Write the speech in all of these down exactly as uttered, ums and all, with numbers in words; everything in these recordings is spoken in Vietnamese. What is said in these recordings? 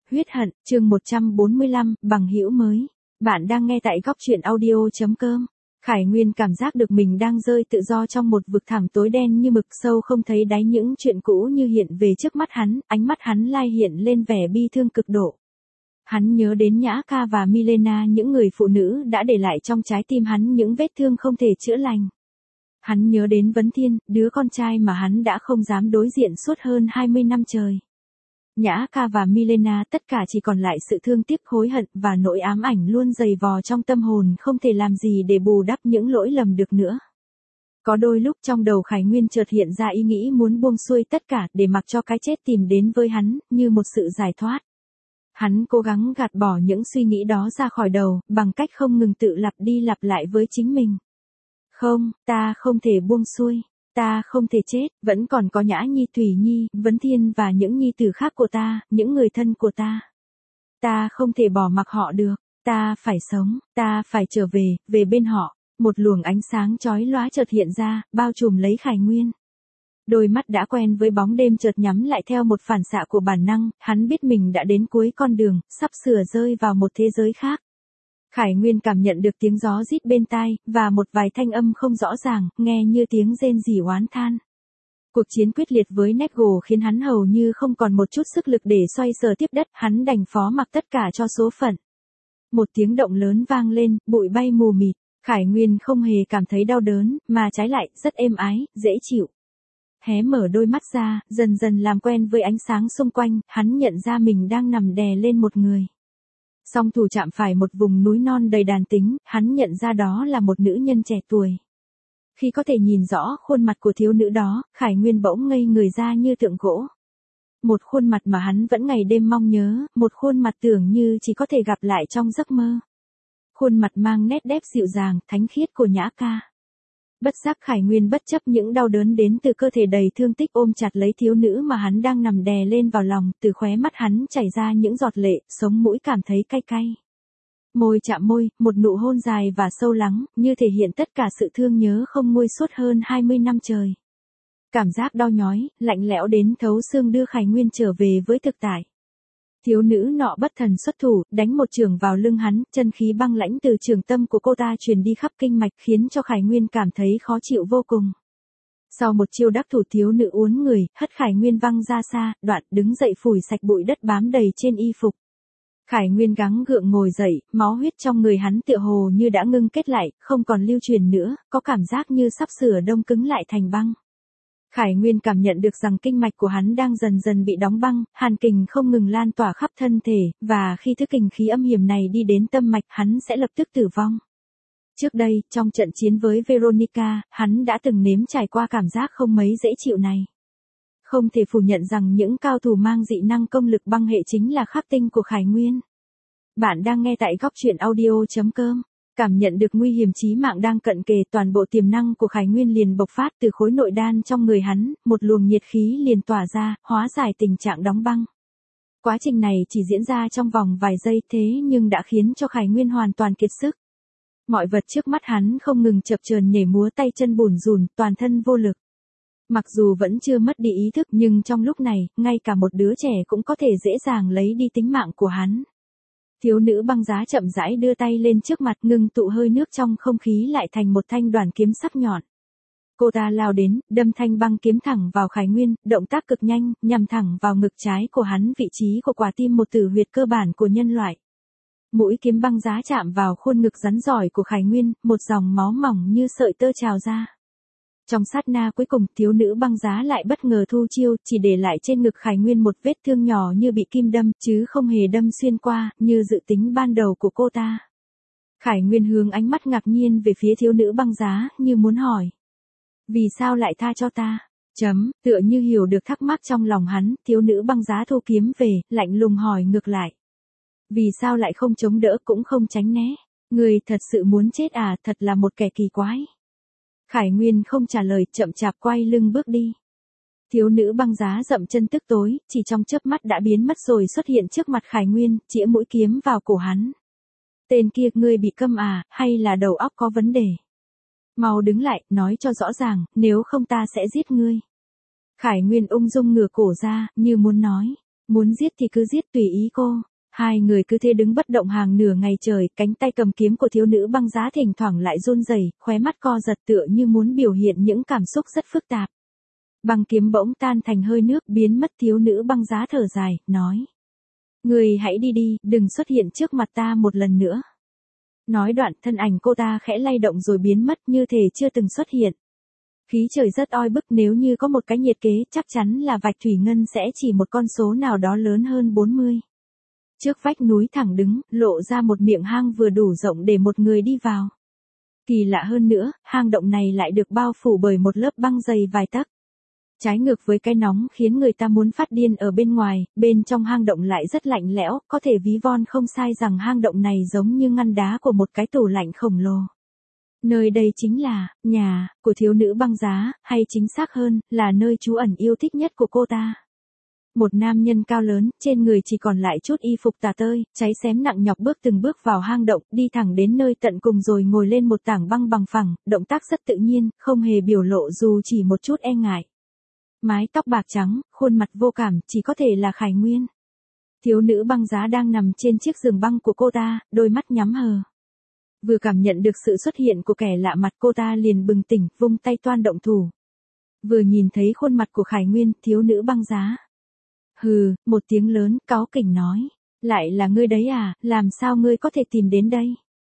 Huyết hận, chương một trăm bốn mươi lăm, bằng hữu mới. Bạn đang nghe tại góc truyện audio chấm com. Khải Nguyên cảm giác được mình đang rơi tự do trong một vực thẳm tối đen như mực sâu không thấy đáy, những chuyện cũ như hiện về trước mắt hắn, ánh mắt hắn lai hiện lên vẻ bi thương cực độ. Hắn nhớ đến Nhã Ca và Milena, những người phụ nữ đã để lại trong trái tim hắn những vết thương không thể chữa lành. Hắn nhớ đến Vấn Thiên, đứa con trai mà hắn đã không dám đối diện suốt hơn hai mươi năm trời. Nhã Ca và Milena, tất cả chỉ còn lại sự thương tiếc, hối hận và nỗi ám ảnh luôn dày vò trong tâm hồn, không thể làm gì để bù đắp những lỗi lầm được nữa. Có đôi lúc trong đầu Khải Nguyên chợt hiện ra ý nghĩ muốn buông xuôi tất cả để mặc cho cái chết tìm đến với hắn, như một sự giải thoát. Hắn cố gắng gạt bỏ những suy nghĩ đó ra khỏi đầu, bằng cách không ngừng tự lặp đi lặp lại với chính mình. Không, ta không thể buông xuôi. Ta không thể chết, vẫn còn có Nhã Nhi, Thủy Nhi, Vấn Thiên và những nhi tử khác của ta, những người thân của ta. Ta không thể bỏ mặc họ được, ta phải sống, ta phải trở về, về bên họ. Một luồng ánh sáng chói lóa chợt hiện ra, bao trùm lấy Khải Nguyên. Đôi mắt đã quen với bóng đêm chợt nhắm lại theo một phản xạ của bản năng, hắn biết mình đã đến cuối con đường, sắp sửa rơi vào một thế giới khác. Khải Nguyên cảm nhận được tiếng gió rít bên tai, và một vài thanh âm không rõ ràng, nghe như tiếng rên rỉ oán than. Cuộc chiến quyết liệt với Negro khiến hắn hầu như không còn một chút sức lực để xoay sở tiếp đất, hắn đành phó mặc tất cả cho số phận. Một tiếng động lớn vang lên, bụi bay mù mịt, Khải Nguyên không hề cảm thấy đau đớn, mà trái lại, rất êm ái, dễ chịu. Hé mở đôi mắt ra, dần dần làm quen với ánh sáng xung quanh, hắn nhận ra mình đang nằm đè lên một người. Song thủ chạm phải một vùng núi non đầy đàn tính, hắn nhận ra đó là một nữ nhân trẻ tuổi. Khi có thể nhìn rõ khuôn mặt của thiếu nữ đó, Khải Nguyên bỗng ngây người ra như tượng gỗ. Một khuôn mặt mà hắn vẫn ngày đêm mong nhớ, một khuôn mặt tưởng như chỉ có thể gặp lại trong giấc mơ. Khuôn mặt mang nét đẹp dịu dàng, thánh khiết của Nhã Ca. Bất giác Khải Nguyên bất chấp những đau đớn đến từ cơ thể đầy thương tích, ôm chặt lấy thiếu nữ mà hắn đang nằm đè lên vào lòng, từ khóe mắt hắn chảy ra những giọt lệ, sống mũi cảm thấy cay cay. Môi chạm môi, một nụ hôn dài và sâu lắng, như thể hiện tất cả sự thương nhớ không nguôi suốt hơn hai mươi năm trời. Cảm giác đau nhói, lạnh lẽo đến thấu xương đưa Khải Nguyên trở về với thực tại. Thiếu nữ nọ bất thần xuất thủ, đánh một chưởng vào lưng hắn, chân khí băng lãnh từ trường tâm của cô ta truyền đi khắp kinh mạch, khiến cho Khải Nguyên cảm thấy khó chịu vô cùng. Sau một chiêu đắc thủ, thiếu nữ uốn người, hất Khải Nguyên văng ra xa, đoạn đứng dậy phủi sạch bụi đất bám đầy trên y phục. Khải Nguyên gắng gượng ngồi dậy, máu huyết trong người hắn tựa hồ như đã ngưng kết lại, không còn lưu truyền nữa, có cảm giác như sắp sửa đông cứng lại thành băng. Khải Nguyên cảm nhận được rằng kinh mạch của hắn đang dần dần bị đóng băng, hàn kình không ngừng lan tỏa khắp thân thể, và khi thứ kình khí âm hiểm này đi đến tâm mạch, hắn sẽ lập tức tử vong. Trước đây, trong trận chiến với Veronica, hắn đã từng nếm trải qua cảm giác không mấy dễ chịu này. Không thể phủ nhận rằng những cao thủ mang dị năng công lực băng hệ chính là khắc tinh của Khải Nguyên. Bạn đang nghe tại góc truyện audio chấm com. Cảm nhận được nguy hiểm chí mạng đang cận kề, toàn bộ tiềm năng của Khải Nguyên liền bộc phát từ khối nội đan trong người hắn, một luồng nhiệt khí liền tỏa ra, hóa giải tình trạng đóng băng. Quá trình này chỉ diễn ra trong vòng vài giây, thế nhưng đã khiến cho Khải Nguyên hoàn toàn kiệt sức. Mọi vật trước mắt hắn không ngừng chập chờn nhảy múa, tay chân bủn rủn, toàn thân vô lực. Mặc dù vẫn chưa mất đi ý thức, nhưng trong lúc này, ngay cả một đứa trẻ cũng có thể dễ dàng lấy đi tính mạng của hắn. Thiếu nữ băng giá chậm rãi đưa tay lên trước mặt, ngưng tụ hơi nước trong không khí lại thành một thanh đoàn kiếm sắc nhọn. Cô ta lao đến, đâm thanh băng kiếm thẳng vào Khải Nguyên, động tác cực nhanh, nhằm thẳng vào ngực trái của hắn, vị trí của quả tim, một tử huyệt cơ bản của nhân loại. Mũi kiếm băng giá chạm vào khuôn ngực rắn rỏi của Khải Nguyên, một dòng máu mỏng như sợi tơ trào ra. Trong sát na cuối cùng, thiếu nữ băng giá lại bất ngờ thu chiêu, chỉ để lại trên ngực Khải Nguyên một vết thương nhỏ như bị kim đâm, chứ không hề đâm xuyên qua, như dự tính ban đầu của cô ta. Khải Nguyên hướng ánh mắt ngạc nhiên về phía thiếu nữ băng giá, như muốn hỏi. Vì sao lại tha cho ta? Chấm, tựa như hiểu được thắc mắc trong lòng hắn, thiếu nữ băng giá thu kiếm về, lạnh lùng hỏi ngược lại. Vì sao lại không chống đỡ cũng không tránh né? Người thật sự muốn chết à, thật là một kẻ kỳ quái. Khải Nguyên không trả lời, chậm chạp quay lưng bước đi. Thiếu nữ băng giá dậm chân tức tối, chỉ trong chớp mắt đã biến mất rồi xuất hiện trước mặt Khải Nguyên, chĩa mũi kiếm vào cổ hắn. Tên kia, ngươi bị câm à, hay là đầu óc có vấn đề? Mau đứng lại, nói cho rõ ràng, nếu không ta sẽ giết ngươi. Khải Nguyên ung dung ngửa cổ ra, như muốn nói. Muốn giết thì cứ giết tùy ý cô. Hai người cứ thế đứng bất động hàng nửa ngày trời, cánh tay cầm kiếm của thiếu nữ băng giá thỉnh thoảng lại run rẩy, khóe mắt co giật tựa như muốn biểu hiện những cảm xúc rất phức tạp. Băng kiếm bỗng tan thành hơi nước biến mất, thiếu nữ băng giá thở dài, nói. Người hãy đi đi, đừng xuất hiện trước mặt ta một lần nữa. Nói đoạn thân ảnh cô ta khẽ lay động rồi biến mất như thể chưa từng xuất hiện. Khí trời rất oi bức, nếu như có một cái nhiệt kế chắc chắn là vạch thủy ngân sẽ chỉ một con số nào đó lớn hơn bốn mươi. Trước vách núi thẳng đứng, lộ ra một miệng hang vừa đủ rộng để một người đi vào. Kỳ lạ hơn nữa, hang động này lại được bao phủ bởi một lớp băng dày vài tấc. Trái ngược với cái nóng khiến người ta muốn phát điên ở bên ngoài, bên trong hang động lại rất lạnh lẽo, có thể ví von không sai rằng hang động này giống như ngăn đá của một cái tủ lạnh khổng lồ. Nơi đây chính là nhà của thiếu nữ băng giá, hay chính xác hơn là nơi trú ẩn yêu thích nhất của cô ta. Một nam nhân cao lớn, trên người chỉ còn lại chút y phục tả tơi, cháy xém nặng nhọc bước từng bước vào hang động, đi thẳng đến nơi tận cùng rồi ngồi lên một tảng băng bằng phẳng, động tác rất tự nhiên, không hề biểu lộ dù chỉ một chút e ngại. Mái tóc bạc trắng, khuôn mặt vô cảm, chỉ có thể là Khải Nguyên. Thiếu nữ băng giá đang nằm trên chiếc giường băng của cô ta, đôi mắt nhắm hờ. Vừa cảm nhận được sự xuất hiện của kẻ lạ mặt, cô ta liền bừng tỉnh, vung tay toan động thủ. Vừa nhìn thấy khuôn mặt của Khải Nguyên, thiếu nữ băng giá. Hừ, một tiếng lớn, cáu kỉnh nói. Lại là ngươi đấy à, làm sao ngươi có thể tìm đến đây?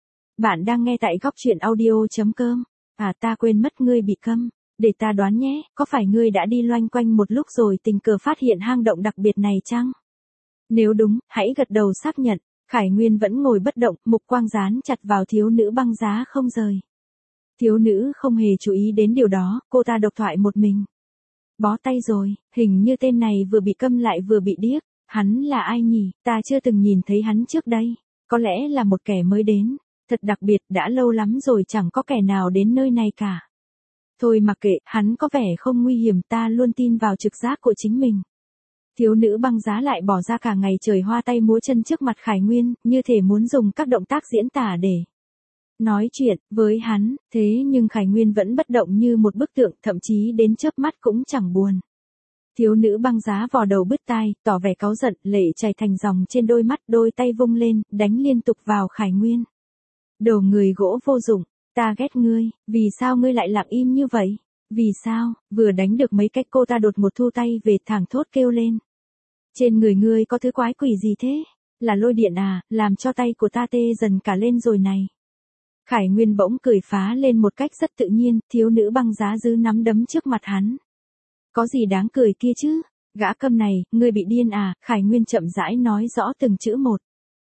Bạn đang nghe tại góc truyện audio chấm com. À, ta quên mất ngươi bị câm. Để ta đoán nhé, có phải ngươi đã đi loanh quanh một lúc rồi tình cờ phát hiện hang động đặc biệt này chăng? Nếu đúng, hãy gật đầu xác nhận. Khải Nguyên vẫn ngồi bất động, mục quang dán chặt vào thiếu nữ băng giá không rời. Thiếu nữ không hề chú ý đến điều đó, cô ta độc thoại một mình. Bó tay rồi, hình như tên này vừa bị câm lại vừa bị điếc. Hắn là ai nhỉ, ta chưa từng nhìn thấy hắn trước đây. Có lẽ là một kẻ mới đến. Thật đặc biệt, đã lâu lắm rồi chẳng có kẻ nào đến nơi này cả. Thôi mặc kệ, hắn có vẻ không nguy hiểm, ta luôn tin vào trực giác của chính mình. Thiếu nữ băng giá lại bỏ ra cả ngày trời hoa tay múa chân trước mặt Khải Nguyên, như thể muốn dùng các động tác diễn tả để nói chuyện với hắn, thế nhưng Khải Nguyên vẫn bất động như một bức tượng, thậm chí đến chớp mắt cũng chẳng buồn. Thiếu nữ băng giá vò đầu bứt tai, tỏ vẻ cáu giận, lệ chảy thành dòng trên đôi mắt, đôi tay vung lên, đánh liên tục vào Khải Nguyên. Đồ người gỗ vô dụng, ta ghét ngươi, vì sao ngươi lại lặng im như vậy? Vì sao? Vừa đánh được mấy cách cô ta đột một thu tay về, thẳng thốt kêu lên. Trên người ngươi có thứ quái quỷ gì thế? Là lôi điện à, làm cho tay của ta tê dần cả lên rồi này. Khải Nguyên bỗng cười phá lên một cách rất tự nhiên, thiếu nữ băng giá giữ nắm đấm trước mặt hắn. Có gì đáng cười kia chứ? Gã câm này, ngươi bị điên à? Khải Nguyên chậm rãi nói rõ từng chữ một.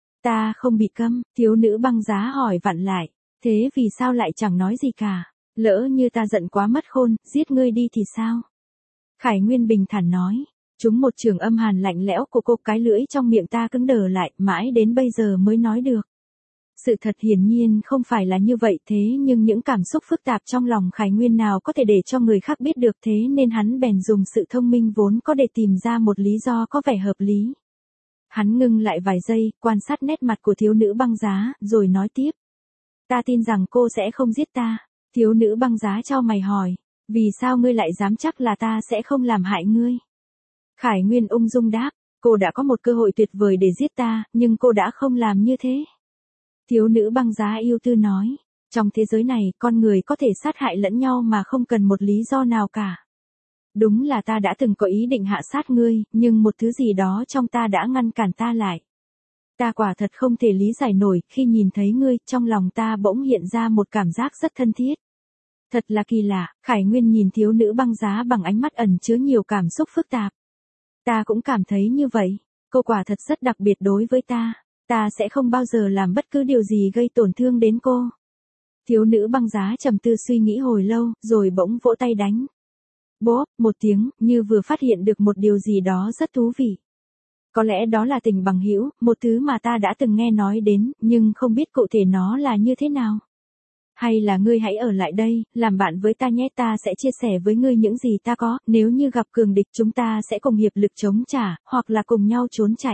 Ta không bị câm, thiếu nữ băng giá hỏi vặn lại. Thế vì sao lại chẳng nói gì cả? Lỡ như ta giận quá mất khôn, giết ngươi đi thì sao? Khải Nguyên bình thản nói. Chúng một trường âm hàn lạnh lẽo của cô, cái lưỡi trong miệng ta cứng đờ lại, mãi đến bây giờ mới nói được. Sự thật hiển nhiên không phải là như vậy, thế nhưng những cảm xúc phức tạp trong lòng Khải Nguyên nào có thể để cho người khác biết được, thế nên hắn bèn dùng sự thông minh vốn có để tìm ra một lý do có vẻ hợp lý. Hắn ngưng lại vài giây, quan sát nét mặt của thiếu nữ băng giá, rồi nói tiếp. Ta tin rằng cô sẽ không giết ta. Thiếu nữ băng giá chau mày hỏi. Vì sao ngươi lại dám chắc là ta sẽ không làm hại ngươi? Khải Nguyên ung dung đáp. Cô đã có một cơ hội tuyệt vời để giết ta, nhưng cô đã không làm như thế. Thiếu nữ băng giá yêu tư nói. Trong thế giới này, con người có thể sát hại lẫn nhau mà không cần một lý do nào cả. Đúng là ta đã từng có ý định hạ sát ngươi, nhưng một thứ gì đó trong ta đã ngăn cản ta lại. Ta quả thật không thể lý giải nổi, khi nhìn thấy ngươi, trong lòng ta bỗng hiện ra một cảm giác rất thân thiết. Thật là kỳ lạ, Khải Nguyên nhìn thiếu nữ băng giá bằng ánh mắt ẩn chứa nhiều cảm xúc phức tạp. Ta cũng cảm thấy như vậy, cô quả thật rất đặc biệt đối với ta, ta sẽ không bao giờ làm bất cứ điều gì gây tổn thương đến cô. Thiếu nữ băng giá trầm tư suy nghĩ hồi lâu, rồi bỗng vỗ tay đánh. Bốp, một tiếng, như vừa phát hiện được một điều gì đó rất thú vị. Có lẽ đó là tình bằng hữu, một thứ mà ta đã từng nghe nói đến, nhưng không biết cụ thể nó là như thế nào. Hay là ngươi hãy ở lại đây, làm bạn với ta nhé, ta sẽ chia sẻ với ngươi những gì ta có, nếu như gặp cường địch chúng ta sẽ cùng hiệp lực chống trả, hoặc là cùng nhau trốn chạy.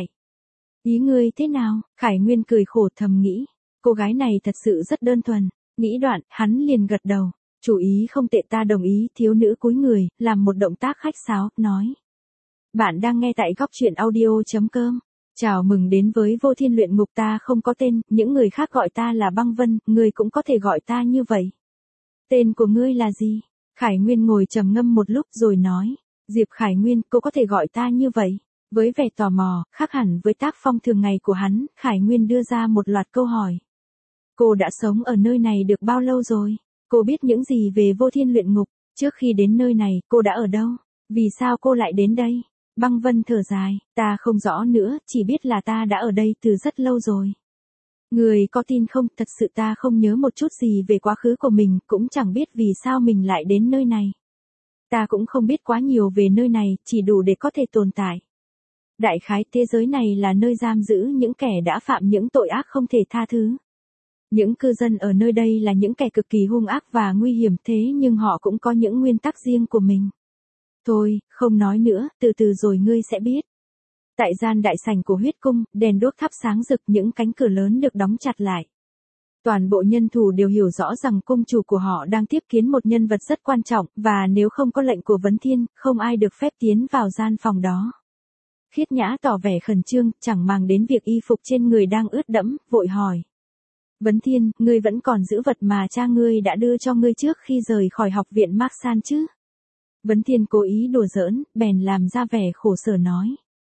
Ý ngươi thế nào? Khải Nguyên cười khổ thầm nghĩ. Cô gái này thật sự rất đơn thuần. Nghĩ đoạn, hắn liền gật đầu. Chủ ý không tệ, ta đồng ý. Thiếu nữ cúi người, làm một động tác khách sáo, nói. Bạn đang nghe tại góc chuyện audio chấm com. Chào mừng đến với Vô Thiên Luyện Ngục, ta không có tên, những người khác gọi ta là Băng Vân, ngươi cũng có thể gọi ta như vậy. Tên của ngươi là gì? Khải Nguyên ngồi trầm ngâm một lúc rồi nói. Diệp Khải Nguyên, cô có thể gọi ta như vậy. Với vẻ tò mò, khác hẳn với tác phong thường ngày của hắn, Khải Nguyên đưa ra một loạt câu hỏi. Cô đã sống ở nơi này được bao lâu rồi? Cô biết những gì về Vô Thiên Luyện Ngục? Trước khi đến nơi này, cô đã ở đâu? Vì sao cô lại đến đây? Băng Vân thở dài, ta không rõ nữa, chỉ biết là ta đã ở đây từ rất lâu rồi. Người có tin không, thật sự ta không nhớ một chút gì về quá khứ của mình, cũng chẳng biết vì sao mình lại đến nơi này. Ta cũng không biết quá nhiều về nơi này, chỉ đủ để có thể tồn tại. Đại khái thế giới này là nơi giam giữ những kẻ đã phạm những tội ác không thể tha thứ. Những cư dân ở nơi đây là những kẻ cực kỳ hung ác và nguy hiểm, thế nhưng họ cũng có những nguyên tắc riêng của mình. Thôi, không nói nữa, từ từ rồi ngươi sẽ biết. Tại gian đại sảnh của huyết cung, đèn đuốc thắp sáng rực, những cánh cửa lớn được đóng chặt lại. Toàn bộ nhân thủ đều hiểu rõ rằng cung chủ của họ đang tiếp kiến một nhân vật rất quan trọng, và nếu không có lệnh của Vấn Thiên, không ai được phép tiến vào gian phòng đó. Khiết Nhã tỏ vẻ khẩn trương, chẳng màng đến việc y phục trên người đang ướt đẫm, vội hỏi. Vấn Thiên, ngươi vẫn còn giữ vật mà cha ngươi đã đưa cho ngươi trước khi rời khỏi học viện Mạc San chứ? Vấn Thiên cố ý đùa giỡn, bèn làm ra vẻ khổ sở nói.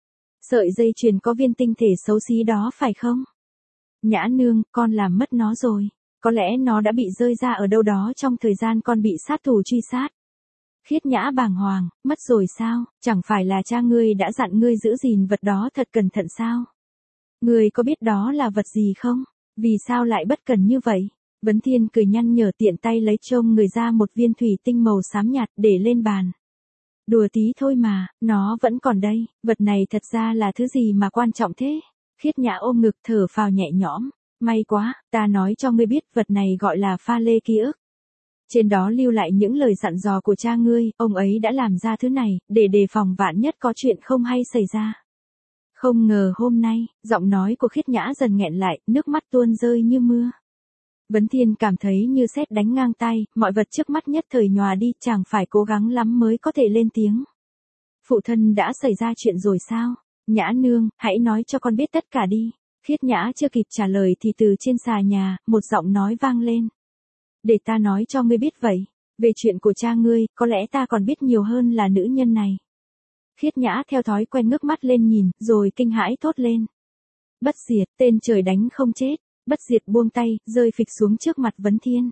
Sợi dây chuyền có viên tinh thể xấu xí đó phải không? Nhã nương, con làm mất nó rồi. Có lẽ nó đã bị rơi ra ở đâu đó trong thời gian con bị sát thủ truy sát. Khiết Nhã bàng hoàng, mất rồi sao? Chẳng phải là cha ngươi đã dặn ngươi giữ gìn vật đó thật cẩn thận sao? Ngươi có biết đó là vật gì không? Vì sao lại bất cần như vậy? Vấn Thiên cười nhăn nhở, tiện tay lấy trông người ra một viên thủy tinh màu xám nhạt để lên bàn. Đùa tí thôi mà, nó vẫn còn đây, vật này thật ra là thứ gì mà quan trọng thế? Khiết Nhã ôm ngực thở phào nhẹ nhõm, may quá, ta nói cho ngươi biết, vật này gọi là pha lê ký ức. Trên đó lưu lại những lời dặn dò của cha ngươi, ông ấy đã làm ra thứ này, để đề phòng vạn nhất có chuyện không hay xảy ra. Không ngờ hôm nay, giọng nói của Khiết Nhã dần nghẹn lại, nước mắt tuôn rơi như mưa. Vấn Thiên cảm thấy như sét đánh ngang tai, mọi vật trước mắt nhất thời nhòa đi, chàng phải cố gắng lắm mới có thể lên tiếng. Phụ thân đã xảy ra chuyện rồi sao? Nhã nương, hãy nói cho con biết tất cả đi. Khiết Nhã chưa kịp trả lời thì từ trên xà nhà, một giọng nói vang lên. Để ta nói cho ngươi biết vậy. Về chuyện của cha ngươi, có lẽ ta còn biết nhiều hơn là nữ nhân này. Khiết Nhã theo thói quen ngước mắt lên nhìn, rồi kinh hãi thốt lên. Bất Diệt, tên trời đánh không chết. Bất Diệt buông tay, rơi phịch xuống trước mặt Vấn Thiên.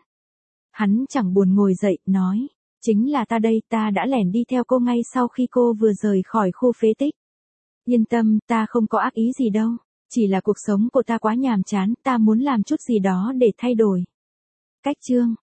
Hắn chẳng buồn ngồi dậy, nói. Chính là ta đây, ta đã lẻn đi theo cô ngay sau khi cô vừa rời khỏi khu phế tích. Yên tâm, ta không có ác ý gì đâu. Chỉ là cuộc sống của ta quá nhàm chán, ta muốn làm chút gì đó để thay đổi. Cách chương.